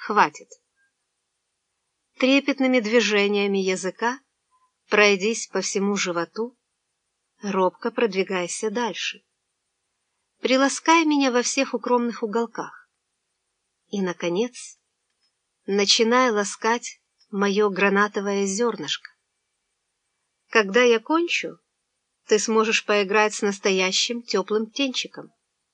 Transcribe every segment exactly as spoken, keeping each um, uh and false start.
хватит. Трепетными движениями языка пройдись по всему животу, робко продвигайся дальше. Приласкай меня во всех укромных уголках. И, наконец, начинай ласкать мое гранатовое зернышко. Когда я кончу, ты сможешь поиграть с настоящим теплым птенчиком.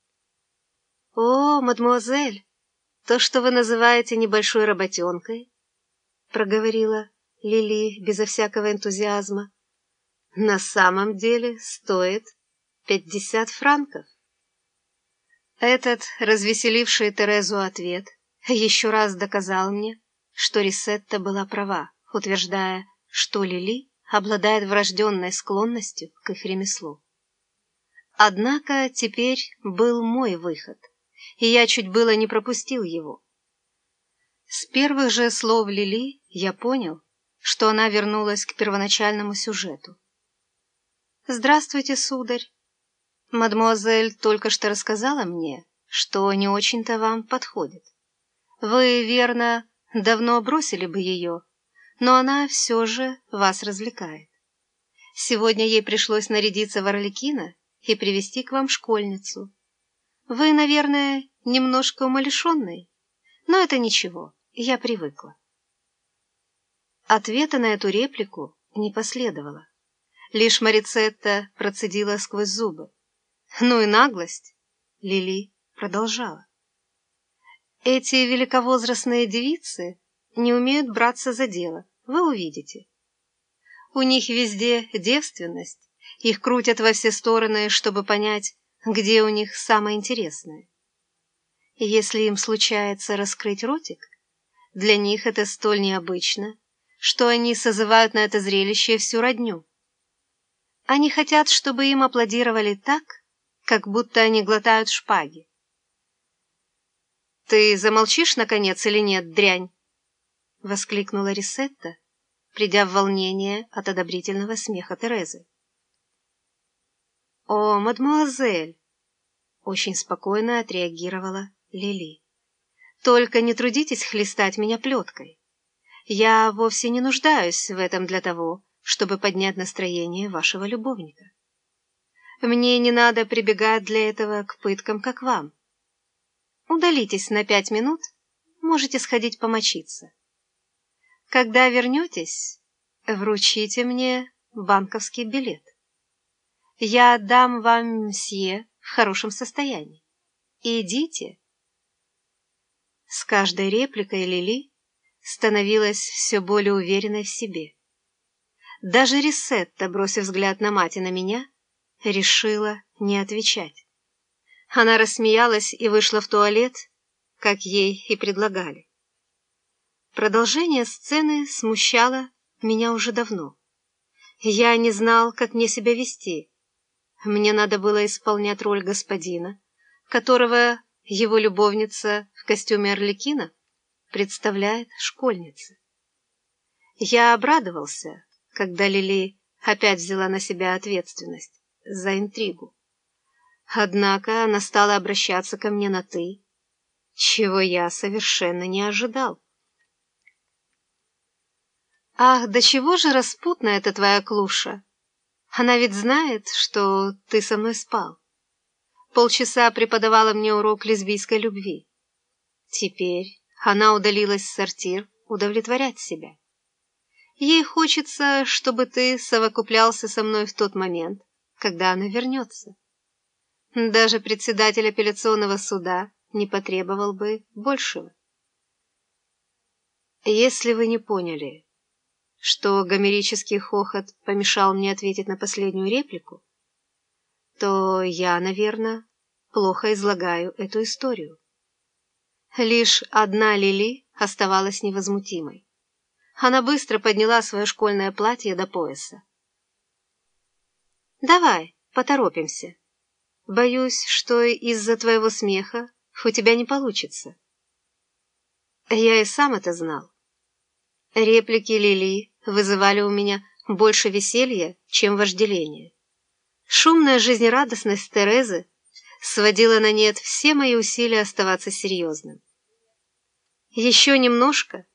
«О, мадемуазель, то, что вы называете небольшой работенкой, — проговорила Лили безо всякого энтузиазма, — на самом деле стоит пятьдесят франков». Этот развеселивший Терезу ответ еще раз доказал мне, что Рисетта была права, утверждая, что Лили обладает врожденной склонностью к их ремеслу. Однако теперь был мой выход, и я чуть было не пропустил его. С первых же слов Лили я понял, что она вернулась к первоначальному сюжету. «Здравствуйте, сударь. Мадемуазель только что рассказала мне, что не очень-то вам подходит. Вы, верно, давно бросили бы ее, но она все же вас развлекает. Сегодня ей пришлось нарядиться в Арлекино и привести к вам школьницу. Вы, наверное, немножко умалишенный, но это ничего, я привыкла». Ответа на эту реплику не последовало. Лишь Марицетта процедила сквозь зубы. «Ну и наглость!» — Лили продолжала. «Эти великовозрастные девицы не умеют браться за дело, вы увидите. У них везде девственность, их крутят во все стороны, чтобы понять, где у них самое интересное. И если им случается раскрыть ротик, для них это столь необычно, что они созывают на это зрелище всю родню. Они хотят, чтобы им аплодировали так, как будто они глотают шпаги. «Ты замолчишь, наконец, или нет, дрянь?» — воскликнула Рисетта, придя в волнение от одобрительного смеха Терезы. «О, мадемуазель!» — очень спокойно отреагировала Лили. «Только не трудитесь хлестать меня плеткой. Я вовсе не нуждаюсь в этом для того, чтобы поднять настроение вашего любовника. Мне не надо прибегать для этого к пыткам, как вам. Удалитесь на пять минут, можете сходить помочиться. Когда вернетесь, вручите мне банковский билет. Я отдам вам мсье в хорошем состоянии. Идите». С каждой репликой Лили становилась все более уверенной в себе. Даже Рисетта, бросив взгляд на мать и на меня, решила не отвечать. Она рассмеялась и вышла в туалет, как ей и предлагали. Продолжение сцены смущало меня уже давно. Я не знал, как мне себя вести. Мне надо было исполнять роль господина, которого его любовница в костюме Арлекина представляет школьнице. Я обрадовался, когда Лили опять взяла на себя ответственность за интригу. Однако она стала обращаться ко мне на «ты», чего я совершенно не ожидал. «Ах, до чего же распутна эта твоя клуша! Она ведь знает, что ты со мной спал. Полчаса преподавала мне урок лесбийской любви. Теперь она удалилась в сортир удовлетворять себя. Ей хочется, чтобы ты совокуплялся со мной в тот момент, когда она вернется. Даже председатель апелляционного суда не потребовал бы большего. Если вы не поняли, что гомерический хохот помешал мне ответить на последнюю реплику, то я, наверное, плохо излагаю эту историю. Лишь одна Лили оставалась невозмутимой. Она быстро подняла свое школьное платье до пояса. «Давай, поторопимся. Боюсь, что из-за твоего смеха у тебя не получится». Я и сам это знал. Реплики Лили вызывали у меня больше веселья, чем вожделения. Шумная жизнерадостность Терезы сводила на нет все мои усилия оставаться серьезным. Еще немножко,